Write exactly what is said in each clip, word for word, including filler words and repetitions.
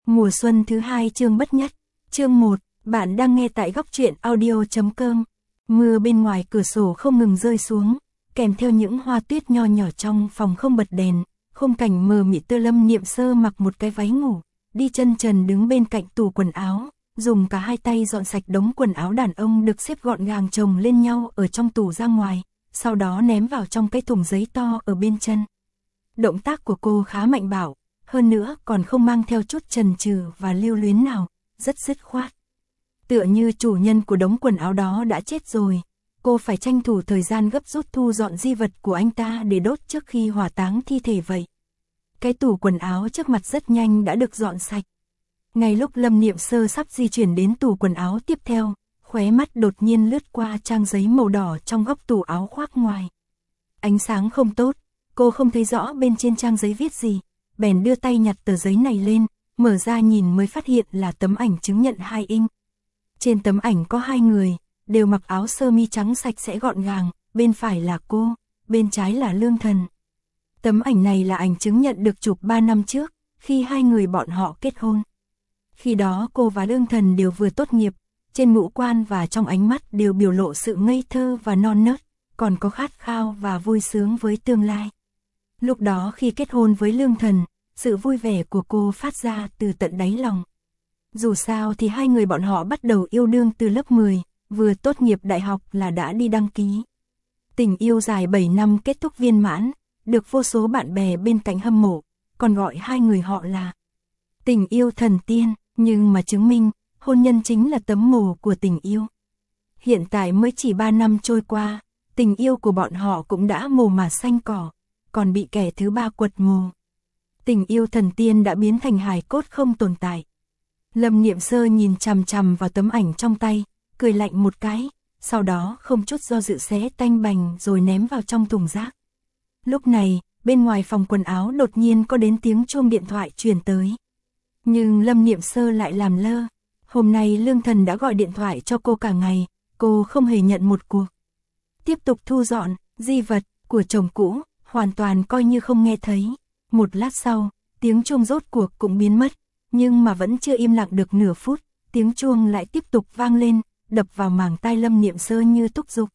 Mùa xuân thứ hai chương bất nhất. Chương một, bạn đang nghe tại góc truyện audio chấm com. Mưa bên ngoài cửa sổ không ngừng rơi xuống, kèm theo những hoa tuyết nho nhỏ trong phòng không bật đèn, khung cảnh mờ mịt tơ Lâm Niệm Sơ mặc một cái váy ngủ, đi chân trần đứng bên cạnh tủ quần áo, dùng cả hai tay dọn sạch đống quần áo đàn ông được xếp gọn gàng chồng lên nhau ở trong tủ ra ngoài, sau đó ném vào trong cái thùng giấy to ở bên chân. Động tác của cô khá mạnh bạo, hơn nữa còn không mang theo chút chần chừ và lưu luyến nào, rất dứt khoát. Tựa như chủ nhân của đống quần áo đó đã chết rồi, cô phải tranh thủ thời gian gấp rút thu dọn di vật của anh ta để đốt trước khi hỏa táng thi thể vậy. Cái tủ quần áo trước mặt rất nhanh đã được dọn sạch. Ngay lúc Lâm Niệm Sơ sắp di chuyển đến tủ quần áo tiếp theo, khóe mắt đột nhiên lướt qua trang giấy màu đỏ trong góc tủ áo khoác ngoài. Ánh sáng không tốt, cô không thấy rõ bên trên trang giấy viết gì, bèn đưa tay nhặt tờ giấy này lên, mở ra nhìn mới phát hiện là tấm ảnh chứng nhận hai inch. Trên tấm ảnh có hai người, đều mặc áo sơ mi trắng sạch sẽ gọn gàng, bên phải là cô, bên trái là Lương Thần. Tấm ảnh này là ảnh chứng nhận được chụp ba năm trước, khi hai người bọn họ kết hôn. Khi đó cô và Lương Thần đều vừa tốt nghiệp, trên ngũ quan và trong ánh mắt đều biểu lộ sự ngây thơ và non nớt, còn có khát khao và vui sướng với tương lai. Lúc đó khi kết hôn với Lương Thần, sự vui vẻ của cô phát ra từ tận đáy lòng. Dù sao thì hai người bọn họ bắt đầu yêu đương từ lớp mười, vừa tốt nghiệp đại học là đã đi đăng ký. Tình yêu dài bảy năm kết thúc viên mãn, được vô số bạn bè bên cạnh hâm mộ, còn gọi hai người họ là tình yêu thần tiên, nhưng mà chứng minh, hôn nhân chính là tấm mồ của tình yêu. Hiện tại mới chỉ ba năm trôi qua, tình yêu của bọn họ cũng đã mồ mà xanh cỏ, còn bị kẻ thứ ba quật mồ. Tình yêu thần tiên đã biến thành hài cốt không tồn tại. Lâm Niệm Sơ nhìn chằm chằm vào tấm ảnh trong tay, cười lạnh một cái, sau đó không chút do dự xé tanh bành rồi ném vào trong thùng rác. Lúc này, bên ngoài phòng quần áo đột nhiên có đến tiếng chuông điện thoại truyền tới. Nhưng Lâm Niệm Sơ lại làm lơ. Hôm nay Lương Thần đã gọi điện thoại cho cô cả ngày, cô không hề nhận một cuộc. Tiếp tục thu dọn di vật của chồng cũ, hoàn toàn coi như không nghe thấy. Một lát sau, tiếng chuông rốt cuộc cũng biến mất, nhưng mà vẫn chưa im lặng được nửa phút, tiếng chuông lại tiếp tục vang lên, đập vào màng tai Lâm Niệm Sơ như thúc giục.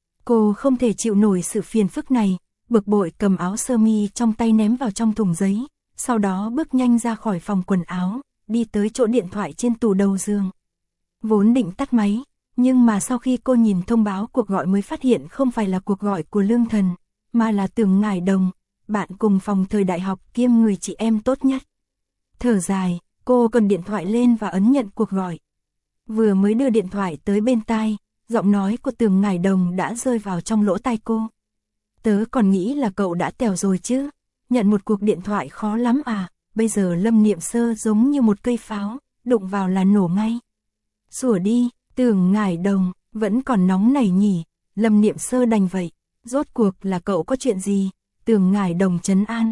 Cô không thể chịu nổi sự phiền phức này, bực bội cầm áo sơ mi trong tay ném vào trong thùng giấy, sau đó bước nhanh ra khỏi phòng quần áo, đi tới chỗ điện thoại trên tủ đầu giường. Vốn định tắt máy, nhưng mà sau khi cô nhìn thông báo cuộc gọi mới phát hiện không phải là cuộc gọi của Lương Thần, mà là Tưởng Ngải Đồng, bạn cùng phòng thời đại học kiêm người chị em tốt nhất. Thở dài, cô cầm điện thoại lên và ấn nhận cuộc gọi. Vừa mới đưa điện thoại tới bên tai, giọng nói của Tưởng Ngải Đồng đã rơi vào trong lỗ tai cô. Tớ còn nghĩ là cậu đã tèo rồi chứ, nhận một cuộc điện thoại khó lắm à, bây giờ Lâm Niệm Sơ giống như một cây pháo, đụng vào là nổ ngay. Sủa đi, Tưởng Ngải Đồng, vẫn còn nóng nảy nhỉ, Lâm Niệm Sơ đành vậy, rốt cuộc là cậu có chuyện gì, Tưởng Ngải Đồng trấn an.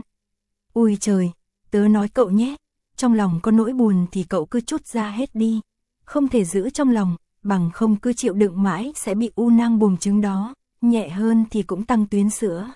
Ui trời, tớ nói cậu nhé, trong lòng có nỗi buồn thì cậu cứ trút ra hết đi, không thể giữ trong lòng, bằng không cứ chịu đựng mãi sẽ bị u nang buồng trứng đó, nhẹ hơn thì cũng tăng tuyến sữa.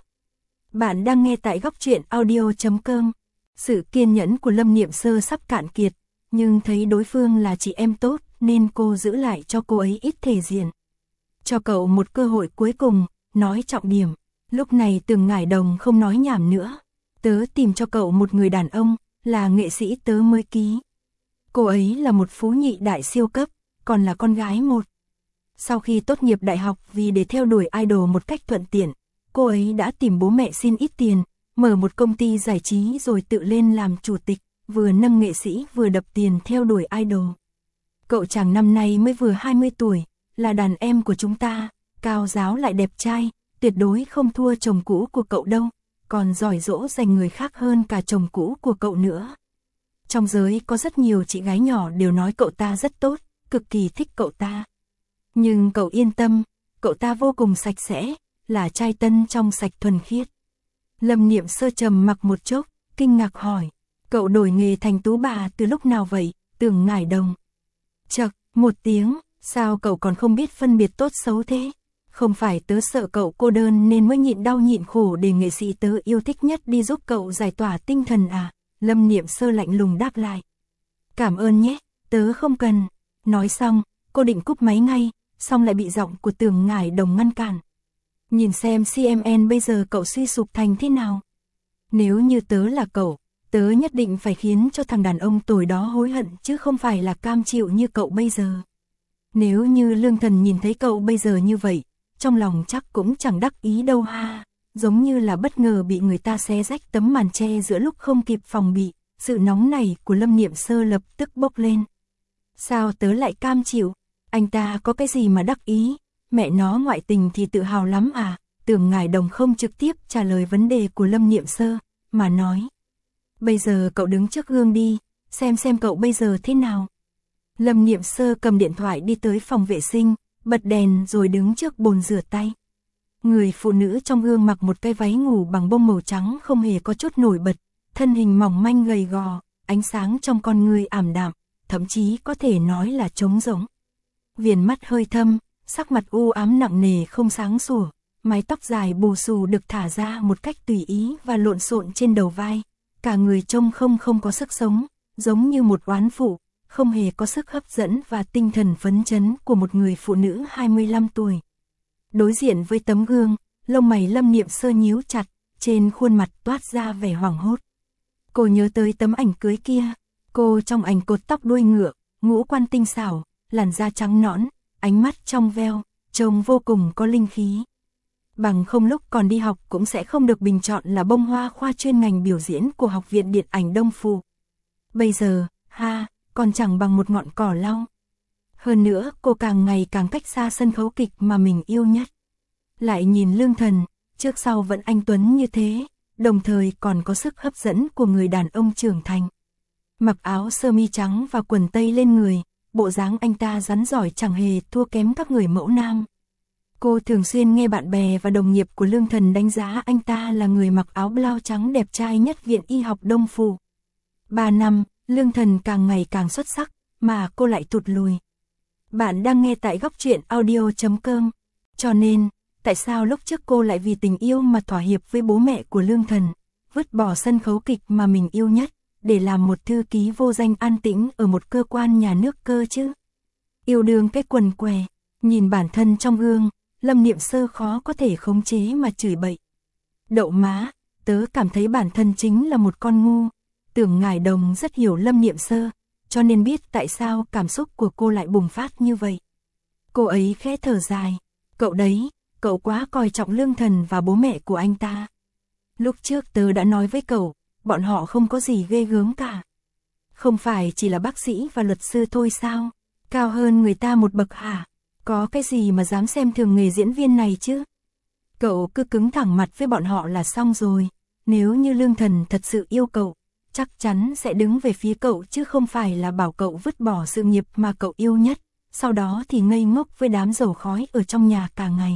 Bạn đang nghe tại góc truyện audio chấm com. Sự kiên nhẫn của Lâm Niệm Sơ sắp cạn kiệt, nhưng thấy đối phương là chị em tốt nên cô giữ lại cho cô ấy ít thể diện. Cho cậu một cơ hội cuối cùng, nói trọng điểm. Lúc này Tưởng Ngải Đồng không nói nhảm nữa. Tớ tìm cho cậu một người đàn ông, là nghệ sĩ tớ mới ký. Cô ấy là một phú nhị đại siêu cấp, còn là con gái một. Sau khi tốt nghiệp đại học vì để theo đuổi idol một cách thuận tiện, cô ấy đã tìm bố mẹ xin ít tiền, mở một công ty giải trí rồi tự lên làm chủ tịch, vừa nâng nghệ sĩ vừa đập tiền theo đuổi idol. Cậu chàng năm nay mới vừa hai mươi tuổi, là đàn em của chúng ta, cao giáo lại đẹp trai, tuyệt đối không thua chồng cũ của cậu đâu, còn giỏi dỗ dành người khác hơn cả chồng cũ của cậu nữa. Trong giới có rất nhiều chị gái nhỏ đều nói cậu ta rất tốt, cực kỳ thích cậu ta. Nhưng cậu yên tâm, cậu ta vô cùng sạch sẽ, là trai tân trong sạch thuần khiết. Lâm Niệm Sơ trầm mặc một chốc, kinh ngạc hỏi, cậu đổi nghề thành tú bà từ lúc nào vậy, Tưởng Ngải Đồng? Chậc, một tiếng, sao cậu còn không biết phân biệt tốt xấu thế? Không phải tớ sợ cậu cô đơn nên mới nhịn đau nhịn khổ để nghệ sĩ tớ yêu thích nhất đi giúp cậu giải tỏa tinh thần à? Lâm Niệm Sơ lạnh lùng đáp lại. Cảm ơn nhé, tớ không cần. Nói xong, cô định cúp máy ngay, xong lại bị giọng của Tưởng Ngải Đồng ngăn cản. Nhìn xem xê em en bây giờ cậu suy sụp thành thế nào. Nếu như tớ là cậu, tớ nhất định phải khiến cho thằng đàn ông tồi đó hối hận chứ không phải là cam chịu như cậu bây giờ. Nếu như Lương Thần nhìn thấy cậu bây giờ như vậy, trong lòng chắc cũng chẳng đắc ý đâu ha. Giống như là bất ngờ bị người ta xé rách tấm màn che giữa lúc không kịp phòng bị, sự nóng này của Lâm Niệm Sơ lập tức bốc lên. Sao tớ lại cam chịu? Anh ta có cái gì mà đắc ý? Mẹ nó ngoại tình thì tự hào lắm à? Tưởng Ngải Đồng không trực tiếp trả lời vấn đề của Lâm Niệm Sơ, mà nói. Bây giờ cậu đứng trước gương đi, xem xem cậu bây giờ thế nào. Lâm Niệm Sơ cầm điện thoại đi tới phòng vệ sinh, bật đèn rồi đứng trước bồn rửa tay. Người phụ nữ trong gương mặc một cái váy ngủ bằng bông màu trắng không hề có chút nổi bật, thân hình mỏng manh gầy gò, ánh sáng trong con người ảm đạm, thậm chí có thể nói là trống rỗng. Viền mắt hơi thâm, sắc mặt u ám nặng nề không sáng sủa, mái tóc dài bù xù được thả ra một cách tùy ý và lộn xộn trên đầu vai, cả người trông không không có sức sống, giống như một oán phụ, không hề có sức hấp dẫn và tinh thần phấn chấn của một người phụ nữ hai mươi lăm tuổi. Đối diện với tấm gương, lông mày Lâm Niệm Sơ nhíu chặt, trên khuôn mặt toát ra vẻ hoảng hốt. Cô nhớ tới tấm ảnh cưới kia, cô trong ảnh cột tóc đuôi ngựa, ngũ quan tinh xảo, làn da trắng nõn, ánh mắt trong veo, trông vô cùng có linh khí. Bằng không lúc còn đi học cũng sẽ không được bình chọn là bông hoa khoa chuyên ngành biểu diễn của Học viện Điện ảnh Đông Phụ. Bây giờ, ha, còn chẳng bằng một ngọn cỏ lau. Hơn nữa, cô càng ngày càng cách xa sân khấu kịch mà mình yêu nhất. Lại nhìn Lương Thần, trước sau vẫn anh tuấn như thế, đồng thời còn có sức hấp dẫn của người đàn ông trưởng thành. Mặc áo sơ mi trắng và quần tây lên người, bộ dáng anh ta rắn giỏi chẳng hề thua kém các người mẫu nam. Cô thường xuyên nghe bạn bè và đồng nghiệp của Lương Thần đánh giá anh ta là người mặc áo blau trắng đẹp trai nhất Viện Y học Đông Phụ. Ba năm, Lương Thần càng ngày càng xuất sắc, mà cô lại tụt lùi. Bạn đang nghe tại góc truyện audio chấm com. Cho nên, tại sao lúc trước cô lại vì tình yêu mà thỏa hiệp với bố mẹ của Lương Thần, vứt bỏ sân khấu kịch mà mình yêu nhất, để làm một thư ký vô danh an tĩnh ở một cơ quan nhà nước cơ chứ? Yêu đương cái quần què, nhìn bản thân trong gương, Lâm Niệm Sơ khó có thể khống chế mà chửi bậy. Đậu má, tớ cảm thấy bản thân chính là một con ngu. Tưởng Ngải Đồng rất hiểu Lâm Niệm Sơ, cho nên biết tại sao cảm xúc của cô lại bùng phát như vậy. Cô ấy khẽ thở dài, cậu đấy, cậu quá coi trọng Lương Thần và bố mẹ của anh ta. Lúc trước tớ đã nói với cậu, bọn họ không có gì ghê gớm cả. Không phải chỉ là bác sĩ và luật sư thôi sao, cao hơn người ta một bậc hả? Có cái gì mà dám xem thường nghề diễn viên này chứ? Cậu cứ cứng thẳng mặt với bọn họ là xong rồi. Nếu như Lương Thần thật sự yêu cậu, chắc chắn sẽ đứng về phía cậu chứ không phải là bảo cậu vứt bỏ sự nghiệp mà cậu yêu nhất, sau đó thì ngây ngốc với đám dầu khói ở trong nhà cả ngày.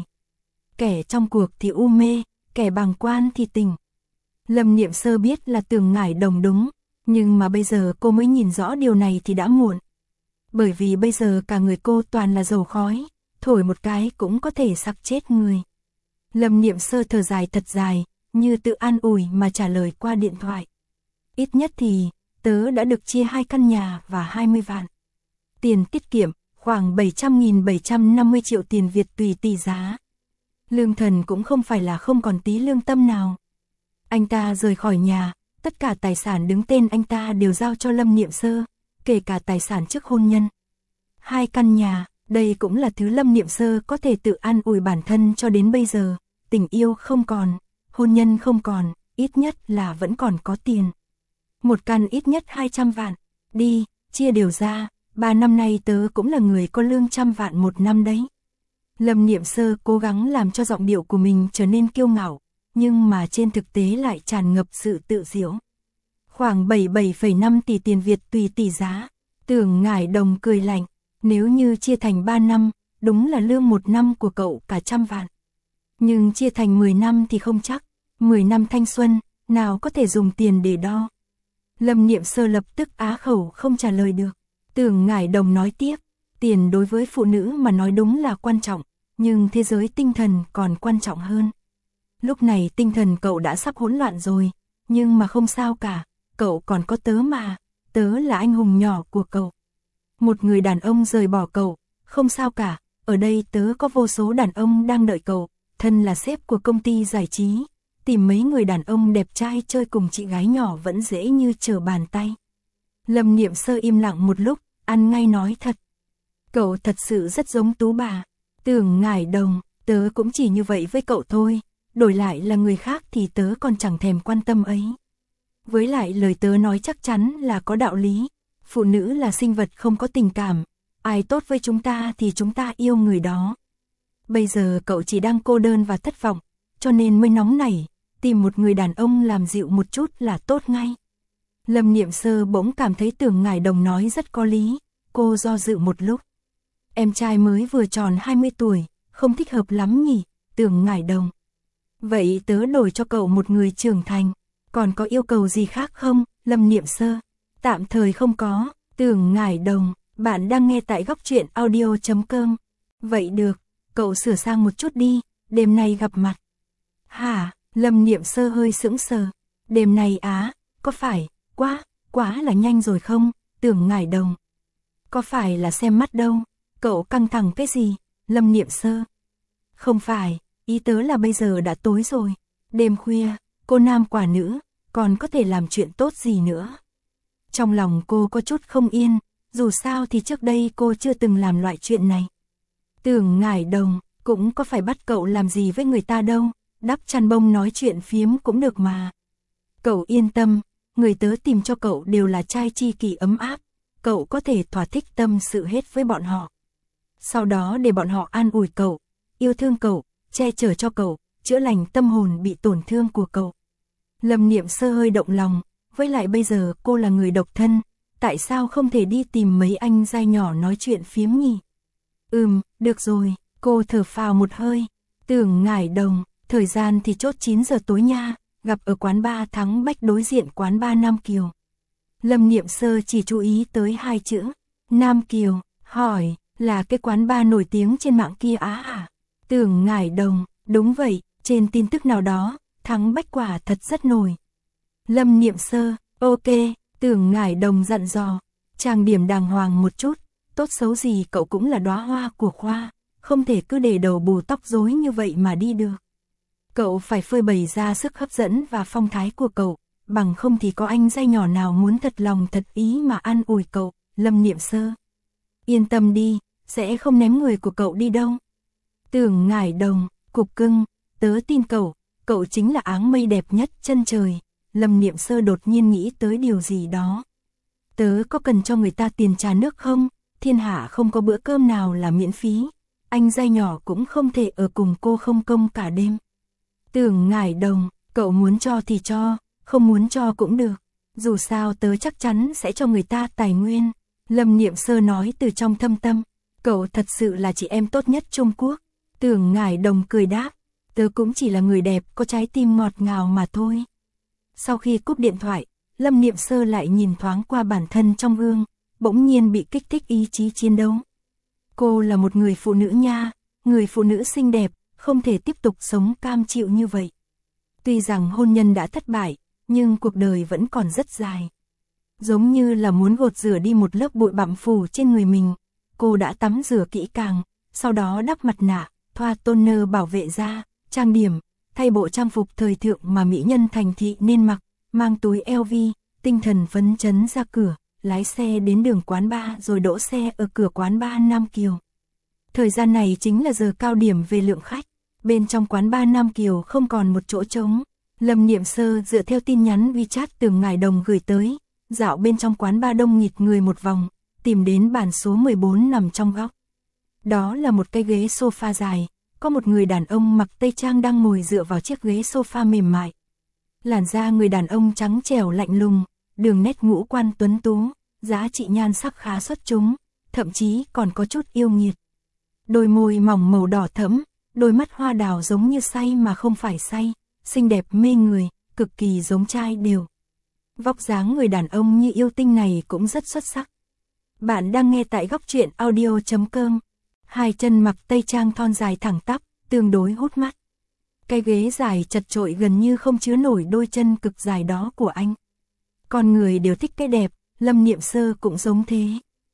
Kẻ trong cuộc thì u mê, kẻ bàng quan thì tỉnh. Lâm Niệm Sơ biết là Tưởng Ngải Đồng đúng, nhưng mà bây giờ cô mới nhìn rõ điều này thì đã muộn. Bởi vì bây giờ cả người cô toàn là dầu khói, thổi một cái cũng có thể sặc chết người. Lâm Niệm Sơ thở dài thật dài, như tự an ủi mà trả lời qua điện thoại. Ít nhất thì, tớ đã được chia hai căn nhà và hai mươi vạn. Tiền tiết kiệm, khoảng bảy trăm nghìn bảy trăm năm mươi triệu tiền Việt tùy tỷ giá. Lương Thần cũng không phải là không còn tí lương tâm nào. Anh ta rời khỏi nhà, tất cả tài sản đứng tên anh ta đều giao cho Lâm Niệm Sơ, kể cả tài sản trước hôn nhân. Hai căn nhà, đây cũng là thứ Lâm Niệm Sơ có thể tự an ủi bản thân cho đến bây giờ. Tình yêu không còn, hôn nhân không còn, ít nhất là vẫn còn có tiền. Một căn ít nhất hai trăm vạn, đi, chia đều ra, ba năm nay tớ cũng là người có lương trăm vạn một năm đấy. Lâm Niệm Sơ cố gắng làm cho giọng điệu của mình trở nên kiêu ngạo, nhưng mà trên thực tế lại tràn ngập sự tự giễu. Khoảng bảy mươi bảy phẩy năm tỷ tiền Việt tùy tỷ giá, Tưởng Ngải Đồng cười lạnh, nếu như chia thành ba năm, đúng là lương một năm của cậu cả trăm vạn. Nhưng chia thành mười năm thì không chắc, mười năm thanh xuân, nào có thể dùng tiền để đo. Lâm Niệm Sơ lập tức á khẩu không trả lời được. Tưởng Ngải Đồng nói tiếp, tiền đối với phụ nữ mà nói đúng là quan trọng, nhưng thế giới tinh thần còn quan trọng hơn. Lúc này tinh thần cậu đã sắp hỗn loạn rồi, nhưng mà không sao cả, cậu còn có tớ mà, tớ là anh hùng nhỏ của cậu. Một người đàn ông rời bỏ cậu, không sao cả, ở đây tớ có vô số đàn ông đang đợi cậu, thân là sếp của công ty giải trí, tìm mấy người đàn ông đẹp trai chơi cùng chị gái nhỏ vẫn dễ như trở bàn tay. Lâm Niệm Sơ im lặng một lúc, ăn ngay nói thật. Cậu thật sự rất giống Tú bà. Tưởng Ngải Đồng, tớ cũng chỉ như vậy với cậu thôi, đổi lại là người khác thì tớ còn chẳng thèm quan tâm ấy. Với lại lời tớ nói chắc chắn là có đạo lý, phụ nữ là sinh vật không có tình cảm, ai tốt với chúng ta thì chúng ta yêu người đó. Bây giờ cậu chỉ đang cô đơn và thất vọng, cho nên mới nóng nảy, tìm một người đàn ông làm dịu một chút là tốt ngay. Lâm Niệm Sơ bỗng cảm thấy Tưởng Ngải Đồng nói rất có lý, cô do dự một lúc. Em trai mới vừa tròn hai mươi tuổi, không thích hợp lắm nhỉ, Tưởng Ngải Đồng. Vậy tớ đổi cho cậu một người trưởng thành, còn có yêu cầu gì khác không, Lâm Niệm Sơ? Tạm thời không có, Tưởng Ngải Đồng, bạn đang nghe tại góc truyện audio chấm com. Vậy được, cậu sửa sang một chút đi, đêm nay gặp mặt. Hả, Lâm Niệm Sơ hơi sững sờ, đêm nay á, có phải, quá, quá là nhanh rồi không, Tưởng Ngải Đồng. Có phải là xem mắt đâu, cậu căng thẳng cái gì, Lâm Niệm Sơ. Không phải, ý tớ là bây giờ đã tối rồi, đêm khuya, cô nam quả nữ, còn có thể làm chuyện tốt gì nữa. Trong lòng cô có chút không yên, dù sao thì trước đây cô chưa từng làm loại chuyện này. Tưởng Ngải Đồng, cũng có phải bắt cậu làm gì với người ta đâu, đắp chăn bông nói chuyện phiếm cũng được mà. Cậu yên tâm, người tớ tìm cho cậu đều là trai tri kỷ ấm áp, cậu có thể thỏa thích tâm sự hết với bọn họ. Sau đó để bọn họ an ủi cậu, yêu thương cậu, che chở cho cậu, chữa lành tâm hồn bị tổn thương của cậu. Lâm Niệm Sơ hơi động lòng, với lại bây giờ cô là người độc thân, tại sao không thể đi tìm mấy anh giai nhỏ nói chuyện phiếm nhỉ? Ừm, được rồi, cô thở phào một hơi. Tưởng Ngải Đồng, thời gian thì chốt chín giờ tối nha, gặp ở quán ba Thắng Bách đối diện quán ba Nam Kiều. Lâm Niệm Sơ chỉ chú ý tới hai chữ, Nam Kiều, hỏi, là cái quán ba nổi tiếng trên mạng kia á à? Tưởng Ngải Đồng, đúng vậy, trên tin tức nào đó, Thắng Bách quả thật rất nổi. Lâm Niệm Sơ, ok, Tưởng Ngải Đồng dặn dò, trang điểm đàng hoàng một chút, tốt xấu gì cậu cũng là đóa hoa của khoa, không thể cứ để đầu bù tóc rối như vậy mà đi được. Cậu phải phơi bày ra sức hấp dẫn và phong thái của cậu, bằng không thì có anh giai nhỏ nào muốn thật lòng thật ý mà an ủi cậu, Lâm Niệm Sơ. Yên tâm đi, sẽ không ném người của cậu đi đâu. Tưởng Ngải Đồng, cục cưng, tớ tin cậu, cậu chính là áng mây đẹp nhất chân trời. Lâm Niệm Sơ đột nhiên nghĩ tới điều gì đó. Tớ có cần cho người ta tiền trà nước không? Thiên hạ không có bữa cơm nào là miễn phí. Anh giai nhỏ cũng không thể ở cùng cô không công cả đêm. Tưởng Ngải Đồng, cậu muốn cho thì cho, không muốn cho cũng được. Dù sao tớ chắc chắn sẽ cho người ta tài nguyên. Lâm Niệm Sơ nói từ trong thâm tâm. Cậu thật sự là chị em tốt nhất Trung Quốc. Tưởng Ngải Đồng cười đáp. Tớ cũng chỉ là người đẹp có trái tim ngọt ngào mà thôi. Sau khi cúp điện thoại, Lâm Niệm Sơ lại nhìn thoáng qua bản thân trong gương, bỗng nhiên bị kích thích ý chí chiến đấu. Cô là một người phụ nữ nha, người phụ nữ xinh đẹp, không thể tiếp tục sống cam chịu như vậy. Tuy rằng hôn nhân đã thất bại, nhưng cuộc đời vẫn còn rất dài. Giống như là muốn gột rửa đi một lớp bụi bặm phủ trên người mình, cô đã tắm rửa kỹ càng, sau đó đắp mặt nạ, thoa toner bảo vệ da, trang điểm, thay bộ trang phục thời thượng mà mỹ nhân thành thị nên mặc, mang túi lờ vê, tinh thần phấn chấn ra cửa, lái xe đến đường quán ba rồi đỗ xe ở cửa quán ba Nam Kiều. Thời gian này chính là giờ cao điểm về lượng khách, bên trong quán ba Nam Kiều không còn một chỗ trống. Lâm Niệm Sơ dựa theo tin nhắn WeChat Tưởng Ngải Đồng gửi tới, dạo bên trong quán ba đông nghịt người một vòng, tìm đến bàn số mười bốn nằm trong góc. Đó là một cái ghế sofa dài, có một người đàn ông mặc tây trang đang ngồi dựa vào chiếc ghế sofa mềm mại. Làn da người đàn ông trắng trẻo lạnh lùng, đường nét ngũ quan tuấn tú, giá trị nhan sắc khá xuất chúng, thậm chí còn có chút yêu nghiệt. Đôi môi mỏng màu đỏ thẫm, đôi mắt hoa đào giống như say mà không phải say, xinh đẹp mê người, cực kỳ giống trai đều. Vóc dáng người đàn ông như yêu tinh này cũng rất xuất sắc. Bạn đang nghe tại góc truyện audio chấm com. Hai chân mặc tây trang thon dài thẳng tắp, tương đối hút mắt. Cái ghế dài chật chội gần như không chứa nổi đôi chân cực dài đó của anh. Con người đều thích cái đẹp, Lâm Niệm Sơ cũng giống thế.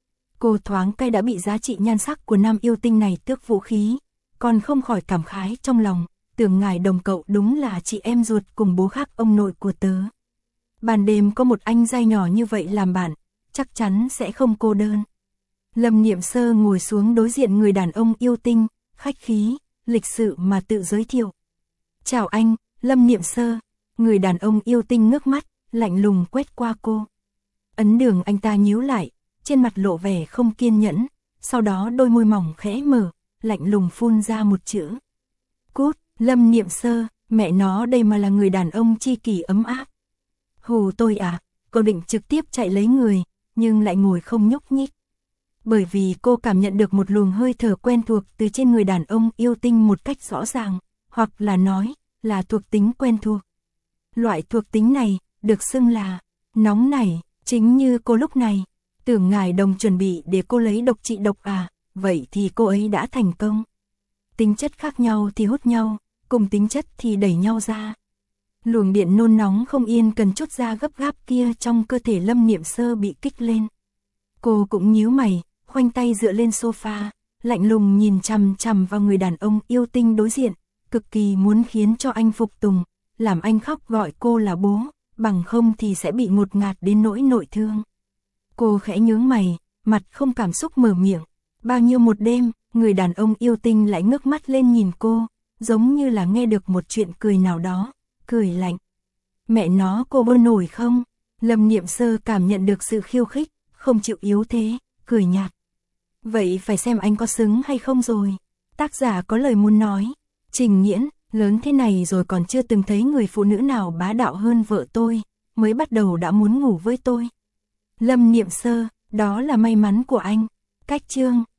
Cô thoáng cái đã bị giá trị nhan sắc của nam yêu tinh này tước vũ khí, còn không khỏi cảm khái trong lòng, tưởng ngài đồng cậu đúng là chị em ruột cùng bố khác ông nội của tớ. Ban đêm có một anh giai nhỏ như vậy làm bạn, chắc chắn sẽ không cô đơn. Lâm Niệm Sơ ngồi xuống đối diện người đàn ông yêu tinh, khách khí, lịch sự mà tự giới thiệu. Chào anh, Lâm Niệm Sơ. Người đàn ông yêu tinh ngước mắt, lạnh lùng quét qua cô. Ấn Đường anh ta nhíu lại, trên mặt lộ vẻ không kiên nhẫn, sau đó đôi môi mỏng khẽ mở, lạnh lùng phun ra một chữ. Cút. Lâm Niệm Sơ, mẹ nó đây mà là người đàn ông chi kỷ ấm áp. Hù tôi à, cô định trực tiếp chạy lấy người, nhưng lại ngồi không nhúc nhích. Bởi vì cô cảm nhận được một luồng hơi thở quen thuộc từ trên người đàn ông yêu tinh một cách rõ ràng, hoặc là nói, là thuộc tính quen thuộc. Loại thuộc tính này, được xưng là, nóng nảy, chính như cô lúc này. Tưởng ngài đồng chuẩn bị để cô lấy độc trị độc à, vậy thì cô ấy đã thành công. Tính chất khác nhau thì hút nhau, cùng tính chất thì đẩy nhau ra. Luồng điện nôn nóng không yên cần chút ra gấp gáp kia trong cơ thể Lâm Niệm Sơ bị kích lên. Cô cũng nhíu mày, khoanh tay dựa lên sofa, lạnh lùng nhìn chằm chằm vào người đàn ông yêu tinh đối diện, cực kỳ muốn khiến cho anh phục tùng, làm anh khóc gọi cô là bố, bằng không thì sẽ bị ngột ngạt đến nỗi nội thương. Cô khẽ nhướng mày, mặt không cảm xúc mở miệng. Bao nhiêu một đêm, người đàn ông yêu tinh lại ngước mắt lên nhìn cô, giống như là nghe được một chuyện cười nào đó, cười lạnh. Mẹ nó cô bơ nổi không? Lâm Niệm Sơ cảm nhận được sự khiêu khích, không chịu yếu thế, cười nhạt. Vậy phải xem anh có xứng hay không rồi. Tác giả có lời muốn nói. Trình Nghiễn, lớn thế này rồi còn chưa từng thấy người phụ nữ nào bá đạo hơn vợ tôi, mới bắt đầu đã muốn ngủ với tôi. Lâm Niệm Sơ, đó là may mắn của anh. Cách chương